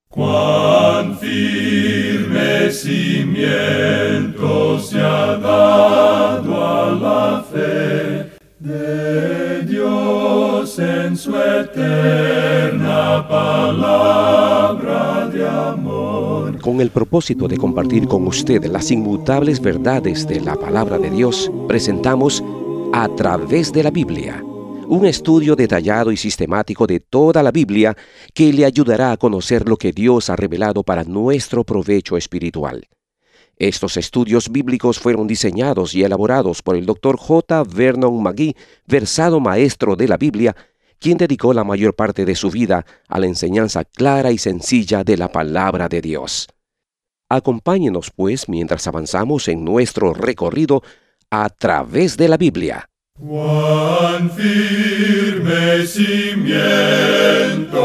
Cuán firme cimiento se ha dado a la fe de Dios en su eterna palabra de amor. Con el propósito de compartir con usted las inmutables verdades de la palabra de Dios, presentamos A Través de la Biblia, un estudio detallado y sistemático de toda la Biblia que le ayudará a conocer lo que Dios ha revelado para nuestro provecho espiritual. Estos estudios bíblicos fueron diseñados y elaborados por el Dr. J. Vernon McGee, versado maestro de la Biblia, quien dedicó la mayor parte de su vida a la enseñanza clara y sencilla de la palabra de Dios. Acompáñenos, pues, mientras avanzamos en nuestro recorrido a través de la Biblia. Cuán firme cimiento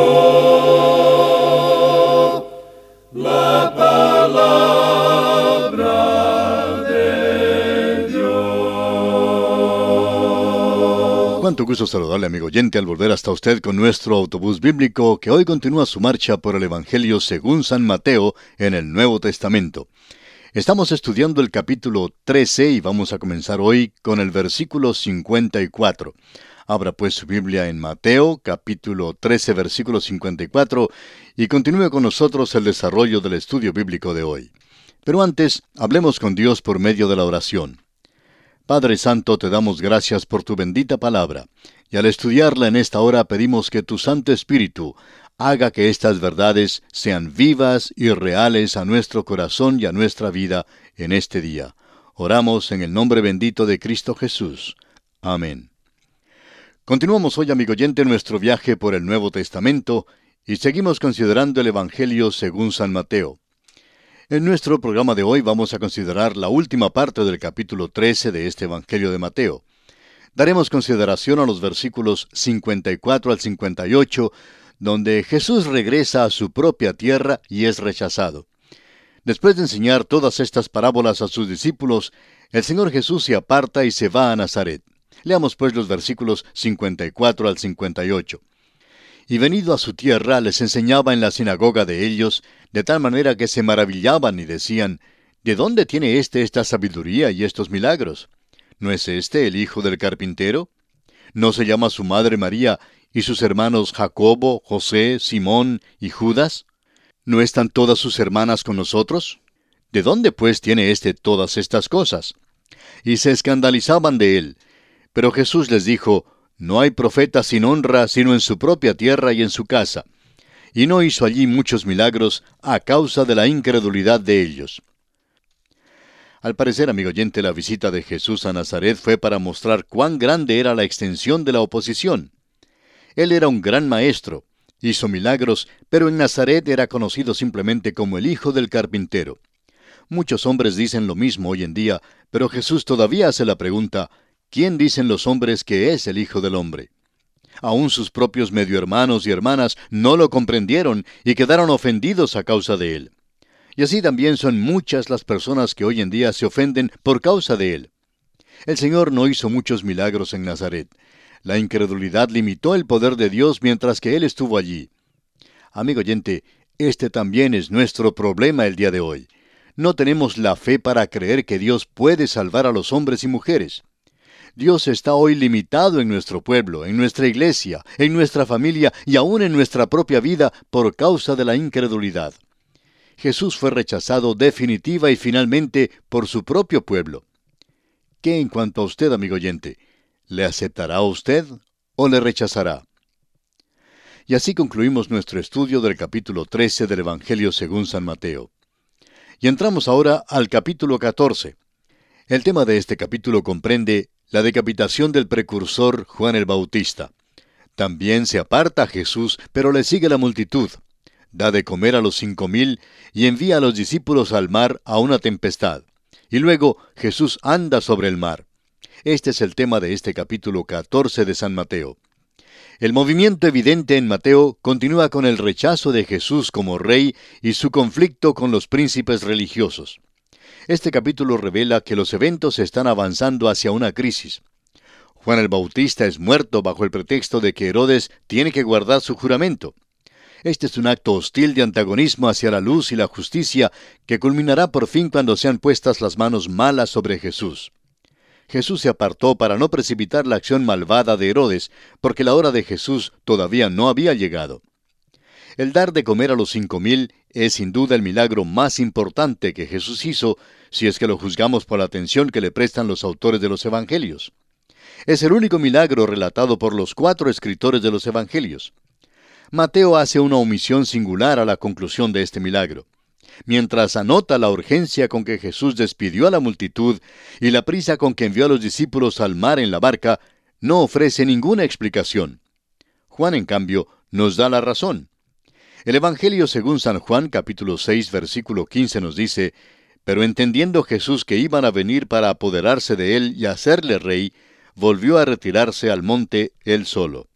la palabra de Dios. Cuánto gusto saludarle, amigo oyente, al volver hasta usted con nuestro autobús bíblico que hoy continúa su marcha por el Evangelio según San Mateo en el Nuevo Testamento. Estamos estudiando el capítulo 13 y vamos a comenzar hoy con el versículo 54. Abra pues su Biblia en Mateo, capítulo 13, versículo 54, y continúe con nosotros el desarrollo del estudio bíblico de hoy. Pero antes, hablemos con Dios por medio de la oración. Padre Santo, te damos gracias por tu bendita palabra, y al estudiarla en esta hora pedimos que tu Santo Espíritu haga que estas verdades sean vivas y reales a nuestro corazón y a nuestra vida en este día. Oramos en el nombre bendito de Cristo Jesús. Amén. Continuamos hoy, amigo oyente, nuestro viaje por el Nuevo Testamento y seguimos considerando el Evangelio según San Mateo. En nuestro programa de hoy vamos a considerar la última parte del capítulo 13 de este Evangelio de Mateo. Daremos consideración a los versículos 54 al 58, donde Jesús regresa a su propia tierra y es rechazado. Después de enseñar todas estas parábolas a sus discípulos, el Señor Jesús se aparta y se va a Nazaret. Leamos pues los versículos 54 al 58. Y venido a su tierra, les enseñaba en la sinagoga de ellos, de tal manera que se maravillaban y decían: ¿De dónde tiene esta sabiduría y estos milagros? ¿No es este el hijo del carpintero? ¿No se llama su madre María, y sus hermanos Jacobo, José, Simón y Judas? ¿No están todas sus hermanas con nosotros? ¿De dónde pues tiene todas estas cosas? Y se escandalizaban de él. Pero Jesús les dijo: No hay profeta sin honra sino en su propia tierra y en su casa. Y no hizo allí muchos milagros a causa de la incredulidad de ellos. Al parecer, amigo oyente, la visita de Jesús a Nazaret fue para mostrar cuán grande era la extensión de la oposición. Él era un gran maestro, hizo milagros, pero en Nazaret era conocido simplemente como el hijo del carpintero. Muchos hombres dicen lo mismo hoy en día, pero Jesús todavía hace la pregunta: ¿quién dicen los hombres que es el Hijo del Hombre? Aún sus propios medio hermanos y hermanas no lo comprendieron y quedaron ofendidos a causa de él. Y así también son muchas las personas que hoy en día se ofenden por causa de él. El Señor no hizo muchos milagros en Nazaret. La incredulidad limitó el poder de Dios mientras que Él estuvo allí. Amigo oyente, este también es nuestro problema el día de hoy. No tenemos la fe para creer que Dios puede salvar a los hombres y mujeres. Dios está hoy limitado en nuestro pueblo, en nuestra iglesia, en nuestra familia y aún en nuestra propia vida por causa de la incredulidad. Jesús fue rechazado definitiva y finalmente por su propio pueblo. ¿Qué en cuanto a usted, amigo oyente? ¿Le aceptará usted o le rechazará? Y así concluimos nuestro estudio del capítulo 13 del Evangelio según San Mateo. Y entramos ahora al capítulo 14. El tema de este capítulo comprende la decapitación del precursor Juan el Bautista. También se aparta Jesús, pero le sigue la multitud. Da de comer a los 5,000 y envía a los discípulos al mar a una tempestad. Y luego Jesús anda sobre el mar. Este es el tema de este capítulo 14 de San Mateo. El movimiento evidente en Mateo continúa con el rechazo de Jesús como rey y su conflicto con los príncipes religiosos. Este capítulo revela que los eventos están avanzando hacia una crisis. Juan el Bautista es muerto bajo el pretexto de que Herodes tiene que guardar su juramento. Este es un acto hostil de antagonismo hacia la luz y la justicia que culminará por fin cuando sean puestas las manos malas sobre Jesús. Jesús se apartó para no precipitar la acción malvada de Herodes, porque la hora de Jesús todavía no había llegado. El dar de comer a los 5,000 es sin duda el milagro más importante que Jesús hizo, si es que lo juzgamos por la atención que le prestan los autores de los Evangelios. Es el único milagro relatado por los 4 escritores de los Evangelios. Mateo hace una omisión singular a la conclusión de este milagro. Mientras anota la urgencia con que Jesús despidió a la multitud y la prisa con que envió a los discípulos al mar en la barca, no ofrece ninguna explicación. Juan, en cambio, nos da la razón. El Evangelio según San Juan, capítulo 6, versículo 15, nos dice: «Pero entendiendo Jesús que iban a venir para apoderarse de él y hacerle rey, volvió a retirarse al monte él solo».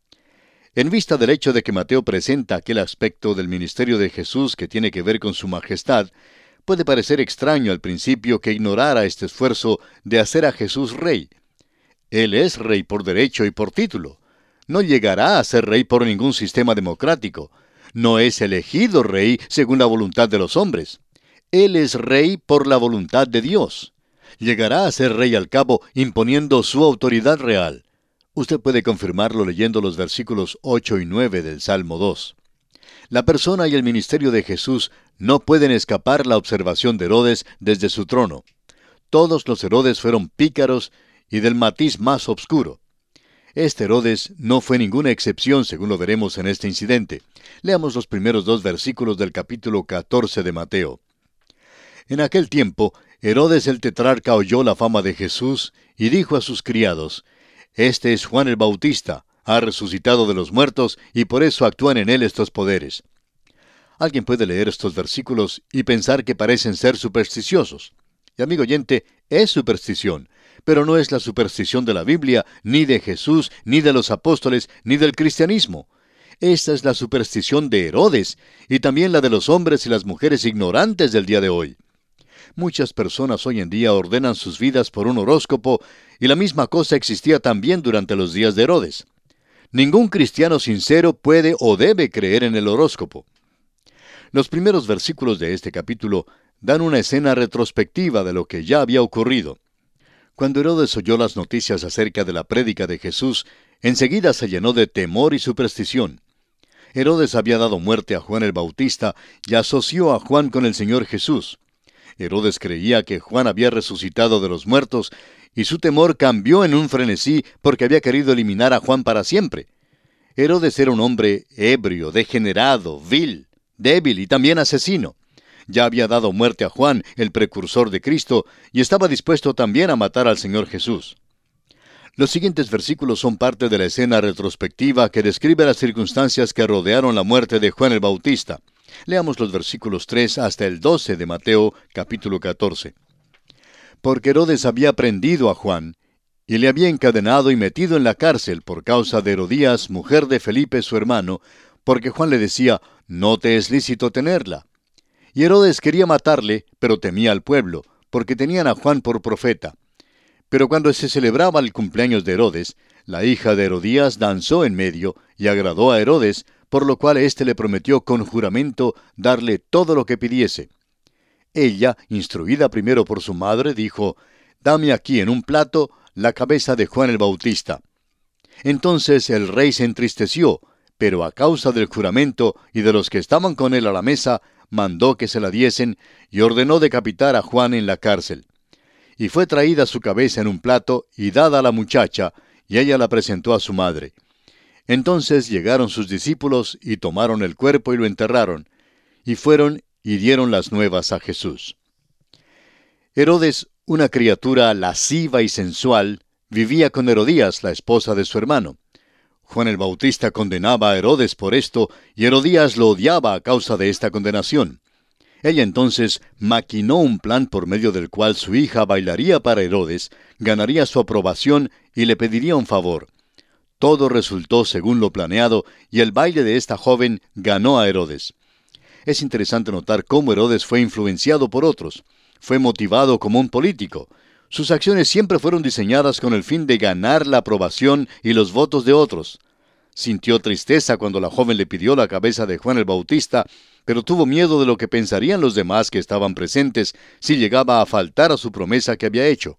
En vista del hecho de que Mateo presenta aquel aspecto del ministerio de Jesús que tiene que ver con su majestad, puede parecer extraño al principio que ignorara este esfuerzo de hacer a Jesús rey. Él es rey por derecho y por título. No llegará a ser rey por ningún sistema democrático. No es elegido rey según la voluntad de los hombres. Él es rey por la voluntad de Dios. Llegará a ser rey al cabo imponiendo su autoridad real. Usted puede confirmarlo leyendo los versículos 8 y 9 del Salmo 2. La persona y el ministerio de Jesús no pueden escapar la observación de Herodes desde su trono. Todos los Herodes fueron pícaros y del matiz más obscuro. Este Herodes no fue ninguna excepción, según lo veremos en este incidente. Leamos los primeros 2 versículos del capítulo 14 de Mateo. En aquel tiempo, Herodes el tetrarca oyó la fama de Jesús y dijo a sus criados: «Este es Juan el Bautista, ha resucitado de los muertos y por eso actúan en él estos poderes». Alguien puede leer estos versículos y pensar que parecen ser supersticiosos. Y amigo oyente, es superstición, pero no es la superstición de la Biblia, ni de Jesús, ni de los apóstoles, ni del cristianismo. Esta es la superstición de Herodes, y también la de los hombres y las mujeres ignorantes del día de hoy. Muchas personas hoy en día ordenan sus vidas por un horóscopo, y la misma cosa existía también durante los días de Herodes. Ningún cristiano sincero puede o debe creer en el horóscopo. Los primeros versículos de este capítulo dan una escena retrospectiva de lo que ya había ocurrido. Cuando Herodes oyó las noticias acerca de la prédica de Jesús, enseguida se llenó de temor y superstición. Herodes había dado muerte a Juan el Bautista y asoció a Juan con el Señor Jesús. Herodes creía que Juan había resucitado de los muertos, y su temor cambió en un frenesí porque había querido eliminar a Juan para siempre. Herodes era un hombre ebrio, degenerado, vil, débil y también asesino. Ya había dado muerte a Juan, el precursor de Cristo, y estaba dispuesto también a matar al Señor Jesús. Los siguientes versículos son parte de la escena retrospectiva que describe las circunstancias que rodearon la muerte de Juan el Bautista. Leamos los versículos 3 hasta el 12 de Mateo, capítulo 14. Porque Herodes había prendido a Juan, y le había encadenado y metido en la cárcel por causa de Herodías, mujer de Felipe su hermano, porque Juan le decía: «No te es lícito tenerla». Y Herodes quería matarle, pero temía al pueblo, porque tenían a Juan por profeta. Pero cuando se celebraba el cumpleaños de Herodes, la hija de Herodías danzó en medio y agradó a Herodes, por lo cual éste le prometió con juramento darle todo lo que pidiese. Ella, instruida primero por su madre, dijo: «Dame aquí en un plato la cabeza de Juan el Bautista». Entonces el rey se entristeció, pero a causa del juramento y de los que estaban con él a la mesa, mandó que se la diesen y ordenó decapitar a Juan en la cárcel. Y fue traída su cabeza en un plato y dada a la muchacha, y ella la presentó a su madre. Entonces llegaron sus discípulos y tomaron el cuerpo y lo enterraron, y fueron y dieron las nuevas a Jesús. Herodes, una criatura lasciva y sensual, vivía con Herodías, la esposa de su hermano. Juan el Bautista condenaba a Herodes por esto, y Herodías lo odiaba a causa de esta condenación. Ella entonces maquinó un plan por medio del cual su hija bailaría para Herodes, ganaría su aprobación y le pediría un favor. Todo resultó según lo planeado, y el baile de esta joven ganó a Herodes. Es interesante notar cómo Herodes fue influenciado por otros. Fue motivado como un político. Sus acciones siempre fueron diseñadas con el fin de ganar la aprobación y los votos de otros. sintió tristeza cuando la joven le pidió la cabeza de Juan el Bautista, pero tuvo miedo de lo que pensarían los demás que estaban presentes si llegaba a faltar a su promesa que había hecho.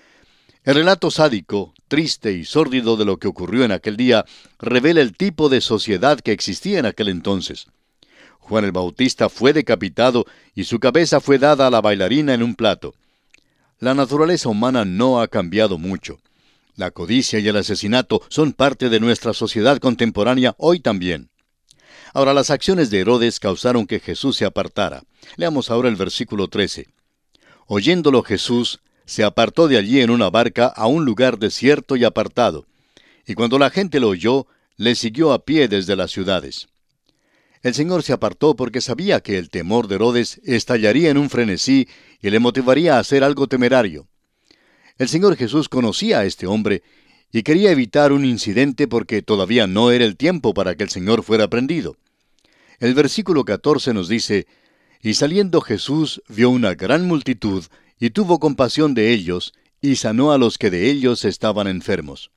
El relato sádico, triste y sórdido de lo que ocurrió en aquel día revela el tipo de sociedad que existía en aquel entonces. Juan el Bautista fue decapitado y su cabeza fue dada a la bailarina en un plato. La naturaleza humana no ha cambiado mucho. La codicia y el asesinato son parte de nuestra sociedad contemporánea hoy también. Ahora, las acciones de Herodes causaron que Jesús se apartara. Leamos ahora el versículo 13. Oyéndolo Jesús, se apartó de allí en una barca a un lugar desierto y apartado. Y cuando la gente lo oyó, le siguió a pie desde las ciudades. El Señor se apartó porque sabía que el temor de Herodes estallaría en un frenesí y le motivaría a hacer algo temerario. El Señor Jesús conocía a este hombre y quería evitar un incidente porque todavía no era el tiempo para que el Señor fuera prendido. El versículo 14 nos dice, «Y saliendo Jesús vio una gran multitud, y tuvo compasión de ellos, y sanó a los que de ellos estaban enfermos».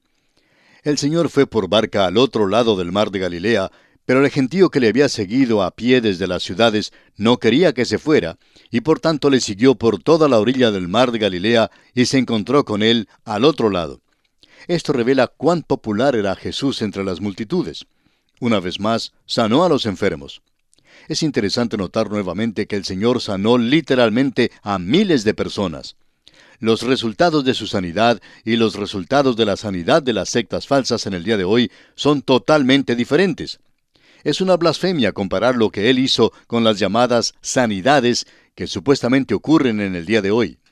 El Señor fue por barca al otro lado del mar de Galilea, pero el gentío que le había seguido a pie desde las ciudades no quería que se fuera, y por tanto le siguió por toda la orilla del mar de Galilea y se encontró con él al otro lado. Esto revela cuán popular era Jesús entre las multitudes. Una vez más, sanó a los enfermos. Es interesante notar nuevamente que el Señor sanó literalmente a miles de personas. Los resultados de su sanidad y los resultados de la sanidad de las sectas falsas en el día de hoy son totalmente diferentes. Es una blasfemia comparar lo que Él hizo con las llamadas sanidades que supuestamente ocurren en el día de hoy.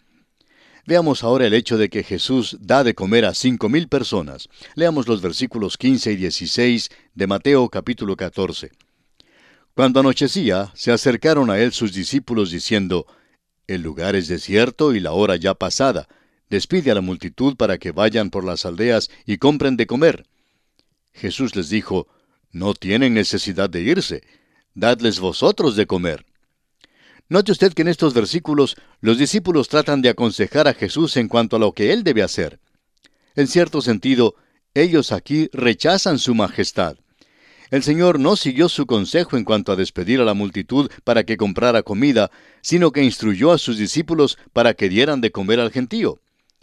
Veamos ahora el hecho de que Jesús da de comer a 5,000 personas. Leamos los versículos 15 y 16 de Mateo capítulo 14. Cuando anochecía, se acercaron a Él sus discípulos diciendo, «El lugar es desierto y la hora ya pasada. Despide a la multitud para que vayan por las aldeas y compren de comer». Jesús les dijo, «No tienen necesidad de irse. Dadles vosotros de comer». Note usted que en estos versículos los discípulos tratan de aconsejar a Jesús en cuanto a lo que Él debe hacer. En cierto sentido, ellos aquí rechazan su majestad. El Señor no siguió su consejo en cuanto a despedir a la multitud para que comprara comida, sino que instruyó a sus discípulos para que dieran de comer al gentío.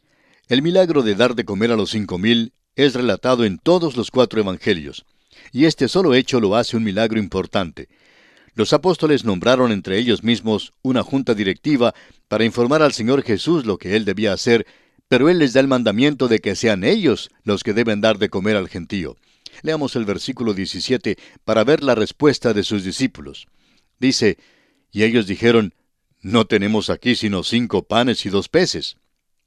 El milagro de dar de comer a los 5,000 es relatado en todos los 4 evangelios, y este solo hecho lo hace un milagro importante. Los apóstoles nombraron entre ellos mismos una junta directiva para informar al Señor Jesús lo que Él debía hacer, pero Él les da el mandamiento de que sean ellos los que deben dar de comer al gentío. Leamos el versículo 17 para ver la respuesta de sus discípulos. Dice, «Y ellos dijeron, no tenemos aquí sino 5 panes y 2 peces».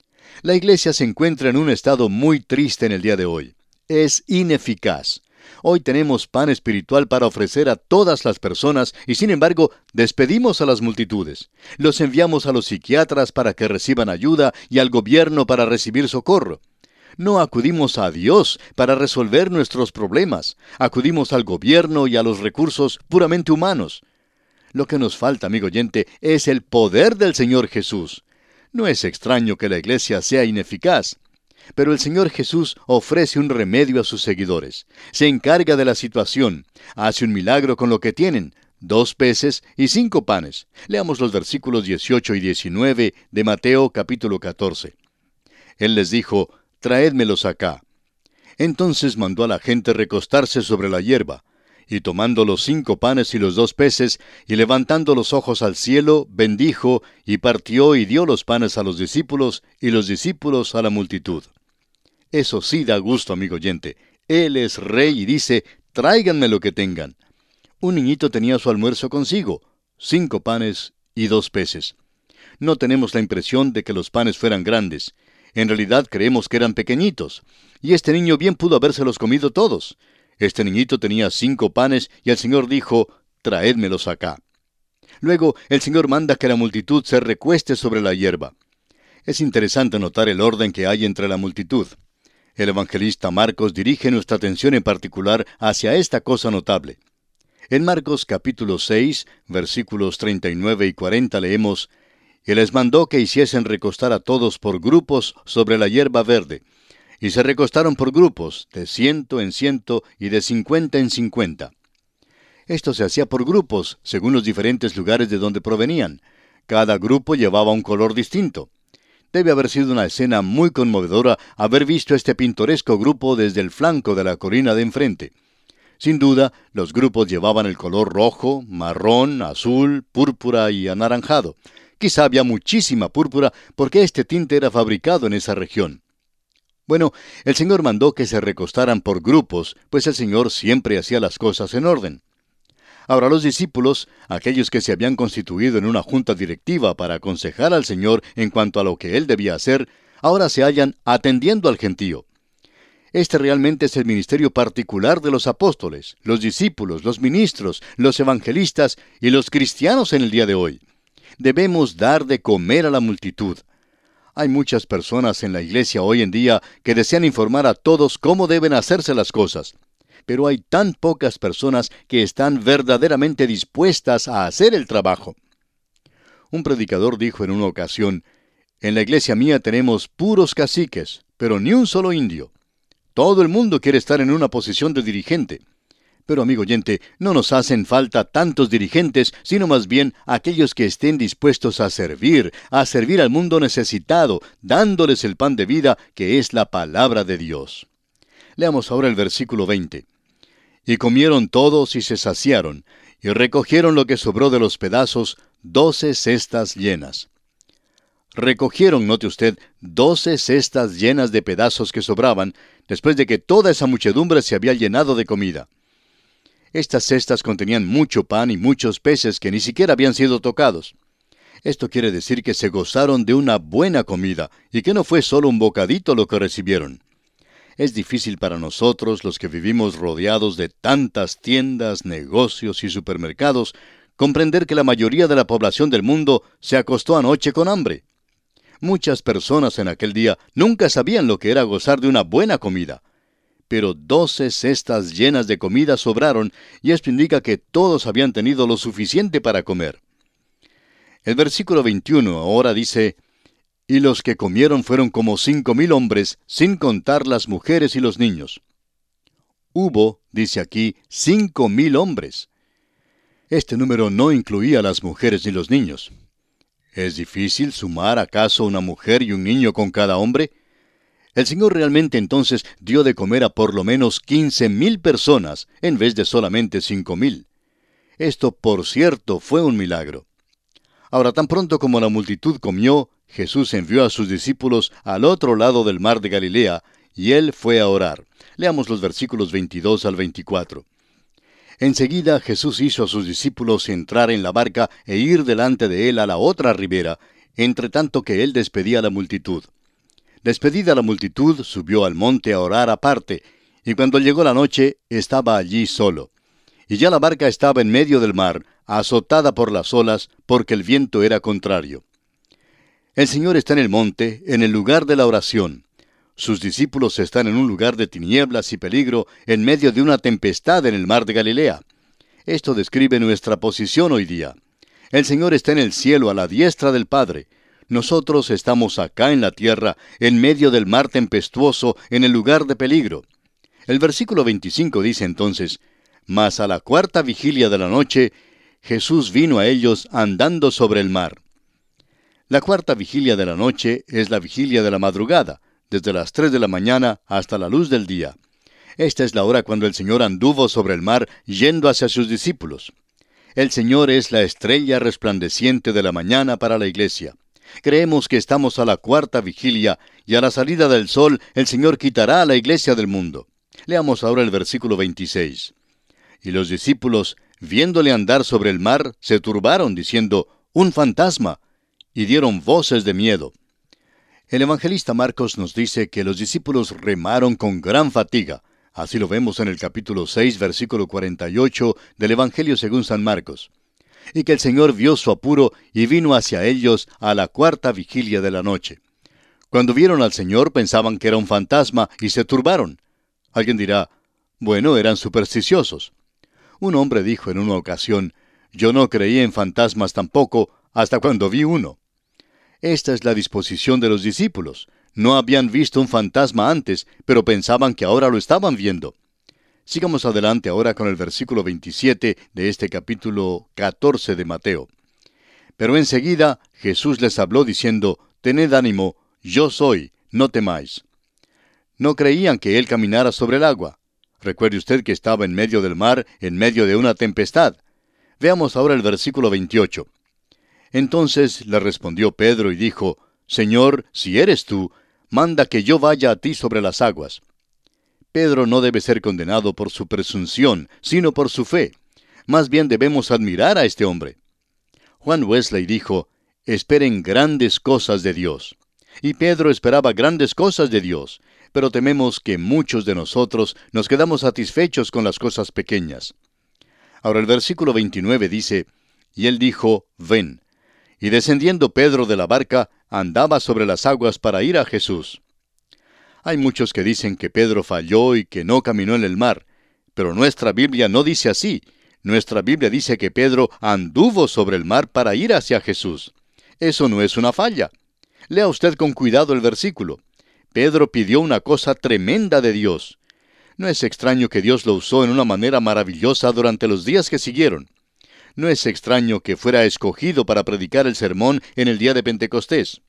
La iglesia se encuentra en un estado muy triste en el día de hoy. Es ineficaz. Hoy tenemos pan espiritual para ofrecer a todas las personas y sin embargo despedimos a las multitudes. Los enviamos a los psiquiatras para que reciban ayuda y al gobierno para recibir socorro. No acudimos a Dios para resolver nuestros problemas. Acudimos al gobierno y a los recursos puramente humanos. Lo que nos falta, amigo oyente, es el poder del Señor Jesús. No es extraño que la iglesia sea ineficaz. Pero el Señor Jesús ofrece un remedio a sus seguidores. Se encarga de la situación. Hace un milagro con lo que tienen, 2 peces y 5 panes. Leamos los versículos 18 y 19 de Mateo capítulo 14. Él les dijo, «Traédmelos acá». Entonces mandó a la gente recostarse sobre la hierba. Y tomando los 5 panes y los 2 peces, y levantando los ojos al cielo, bendijo, y partió y dio los panes a los discípulos, y los discípulos a la multitud. Eso sí da gusto, amigo oyente. Él es rey y dice, tráiganme lo que tengan. Un niñito tenía su almuerzo consigo, 5 panes y 2 peces. No tenemos la impresión de que los panes fueran grandes. En realidad creemos que eran pequeñitos. Y este niño bien pudo habérselos comido todos. Este niñito tenía 5 panes y el Señor dijo, traédmelos acá. Luego el Señor manda que la multitud se recueste sobre la hierba. Es interesante notar el orden que hay entre la multitud. El evangelista Marcos dirige nuestra atención en particular hacia esta cosa notable. En Marcos capítulo 6, versículos 39 y 40 leemos, «Y les mandó que hiciesen recostar a todos por grupos sobre la hierba verde, y se recostaron por grupos, de 100 en 100 y de 50 en 50. Esto se hacía por grupos, según los diferentes lugares de donde provenían. Cada grupo llevaba un color distinto. Debe haber sido una escena muy conmovedora haber visto este pintoresco grupo desde el flanco de la colina de enfrente. Sin duda, los grupos llevaban el color rojo, marrón, azul, púrpura y anaranjado. Quizá había muchísima púrpura porque este tinte era fabricado en esa región. Bueno, el Señor mandó que se recostaran por grupos, pues el Señor siempre hacía las cosas en orden. Ahora los discípulos, aquellos que se habían constituido en una junta directiva para aconsejar al Señor en cuanto a lo que Él debía hacer, ahora se hallan atendiendo al gentío. Este realmente es el ministerio particular de los apóstoles, los discípulos, los ministros, los evangelistas y los cristianos en el día de hoy. Debemos dar de comer a la multitud. Hay muchas personas en la iglesia hoy en día que desean informar a todos cómo deben hacerse las cosas. Pero hay tan pocas personas que están verdaderamente dispuestas a hacer el trabajo. Un predicador dijo en una ocasión, «En la iglesia mía tenemos puros caciques, pero ni un solo indio. Todo el mundo quiere estar en una posición de dirigente». Pero, amigo oyente, no nos hacen falta tantos dirigentes, sino más bien aquellos que estén dispuestos a servir al mundo necesitado, dándoles el pan de vida, que es la palabra de Dios. Leamos ahora el versículo 20. «Y comieron todos y se saciaron, y recogieron lo que sobró de los pedazos, 12 cestas llenas». Recogieron, note usted, 12 cestas llenas de pedazos que sobraban, después de que toda esa muchedumbre se había llenado de comida. Estas cestas contenían mucho pan y muchos peces que ni siquiera habían sido tocados. Esto quiere decir que se gozaron de una buena comida, y que no fue solo un bocadito lo que recibieron. Es difícil para nosotros, los que vivimos rodeados de tantas tiendas, negocios y supermercados, comprender que la mayoría de la población del mundo se acostó anoche con hambre. Muchas personas en aquel día nunca sabían lo que era gozar de una buena comida. Pero 12 cestas llenas de comida sobraron, y esto indica que todos habían tenido lo suficiente para comer. El versículo 21 ahora dice, «Y los que comieron fueron como 5,000 hombres, sin contar las mujeres y los niños». Hubo, dice aquí, 5,000 hombres. Este número no incluía a las mujeres ni los niños. ¿Es difícil sumar acaso una mujer y un niño con cada hombre? El Señor realmente entonces dio de comer a por lo menos 15,000 personas, en vez de solamente 5,000. Esto, por cierto, fue un milagro. Ahora, tan pronto como la multitud comió, Jesús envió a sus discípulos al otro lado del mar de Galilea, y Él fue a orar. Leamos los versículos 22 al 24. Enseguida Jesús hizo a sus discípulos entrar en la barca e ir delante de Él a la otra ribera, entre tanto que Él despedía a la multitud. Despedida la multitud, subió al monte a orar aparte, y cuando llegó la noche, estaba allí solo. Y ya la barca estaba en medio del mar, azotada por las olas, porque el viento era contrario. El Señor está en el monte, en el lugar de la oración. Sus discípulos están en un lugar de tinieblas y peligro, en medio de una tempestad en el mar de Galilea. Esto describe nuestra posición hoy día. El Señor está en el cielo a la diestra del Padre. Nosotros estamos acá en la tierra, en medio del mar tempestuoso, en el lugar de peligro. El versículo 25 dice entonces, «Mas a la cuarta vigilia de la noche, Jesús vino a ellos andando sobre el mar». La cuarta vigilia de la noche es la vigilia de la madrugada, desde las 3 de la mañana hasta la luz del día. Esta es la hora cuando el Señor anduvo sobre el mar, yendo hacia sus discípulos. El Señor es la estrella resplandeciente de la mañana para la iglesia. Creemos que estamos a la cuarta vigilia, y a la salida del sol el Señor quitará a la iglesia del mundo. Leamos ahora el versículo 26. «Y los discípulos, viéndole andar sobre el mar, se turbaron, diciendo, ¡un fantasma!, y dieron voces de miedo». El evangelista Marcos nos dice que los discípulos remaron con gran fatiga. Así lo vemos en el capítulo 6, versículo 48 del Evangelio según San Marcos. Y que el Señor vio su apuro y vino hacia ellos a la cuarta vigilia de la noche. Cuando vieron al Señor pensaban que era un fantasma y se turbaron. Alguien dirá, bueno, eran supersticiosos. Un hombre dijo en una ocasión, yo no creí en fantasmas tampoco hasta cuando vi uno. Esta es la disposición de los discípulos. No habían visto un fantasma antes, pero pensaban que ahora lo estaban viendo. Sigamos adelante ahora con el versículo 27 de este capítulo 14 de Mateo. Pero enseguida Jesús les habló diciendo, «Tened ánimo, yo soy, no temáis». No creían que él caminara sobre el agua. Recuerde usted que estaba en medio del mar, en medio de una tempestad. Veamos ahora el versículo 28. Entonces le respondió Pedro y dijo, «Señor, si eres tú, manda que yo vaya a ti sobre las aguas». Pedro no debe ser condenado por su presunción, sino por su fe. Más bien debemos admirar a este hombre. Juan Wesley dijo, «Esperen grandes cosas de Dios». Y Pedro esperaba grandes cosas de Dios, pero tememos que muchos de nosotros nos quedamos satisfechos con las cosas pequeñas. Ahora el versículo 29 dice, «Y él dijo, ven». Y descendiendo Pedro de la barca, andaba sobre las aguas para ir a Jesús. Hay muchos que dicen que Pedro falló y que no caminó en el mar, pero nuestra Biblia no dice así. Nuestra Biblia dice que Pedro anduvo sobre el mar para ir hacia Jesús. Eso no es una falla. Lea usted con cuidado el versículo. Pedro pidió una cosa tremenda de Dios. No es extraño que Dios lo usó en una manera maravillosa durante los días que siguieron. No es extraño que fuera escogido para predicar el sermón en el día de Pentecostés.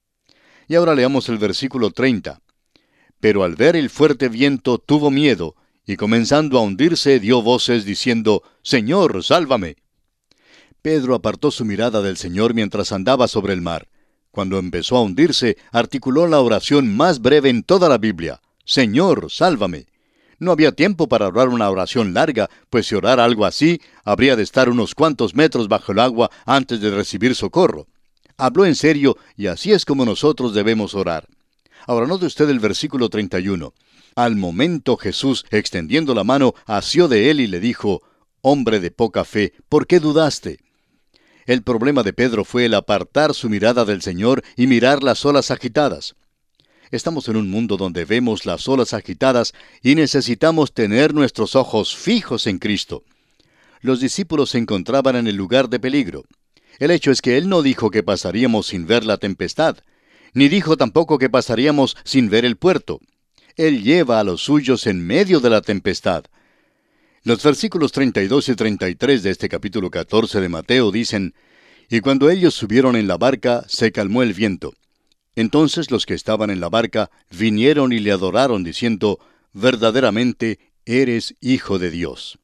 Y ahora leamos el versículo 30. Pero al ver el fuerte viento tuvo miedo, y comenzando a hundirse dio voces diciendo, «Señor, sálvame». Pedro apartó su mirada del Señor mientras andaba sobre el mar. Cuando empezó a hundirse, articuló la oración más breve en toda la Biblia, «Señor, sálvame». No había tiempo para orar una oración larga, pues si orara algo así, habría de estar unos cuantos metros bajo el agua antes de recibir socorro. Habló en serio, y así es como nosotros debemos orar. Ahora note usted el versículo 31. Al momento Jesús, extendiendo la mano, asió de él y le dijo, «Hombre de poca fe, ¿por qué dudaste?» El problema de Pedro fue el apartar su mirada del Señor y mirar las olas agitadas. Estamos en un mundo donde vemos las olas agitadas y necesitamos tener nuestros ojos fijos en Cristo. Los discípulos se encontraban en el lugar de peligro. El hecho es que Él no dijo que pasaríamos sin ver la tempestad, ni dijo tampoco que pasaríamos sin ver el puerto. Él lleva a los suyos en medio de la tempestad. Los versículos 32 y 33 de este capítulo 14 de Mateo dicen, «Y cuando ellos subieron en la barca, se calmó el viento. Entonces los que estaban en la barca vinieron y le adoraron, diciendo, verdaderamente eres Hijo de Dios».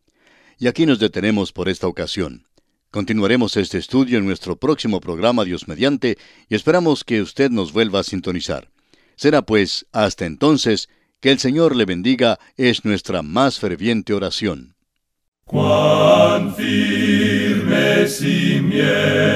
Y aquí nos detenemos por esta ocasión. Continuaremos este estudio en nuestro próximo programa, Dios mediante, y esperamos que usted nos vuelva a sintonizar. Será pues, hasta entonces, que el Señor le bendiga, es nuestra más ferviente oración. Cuán firme cimiento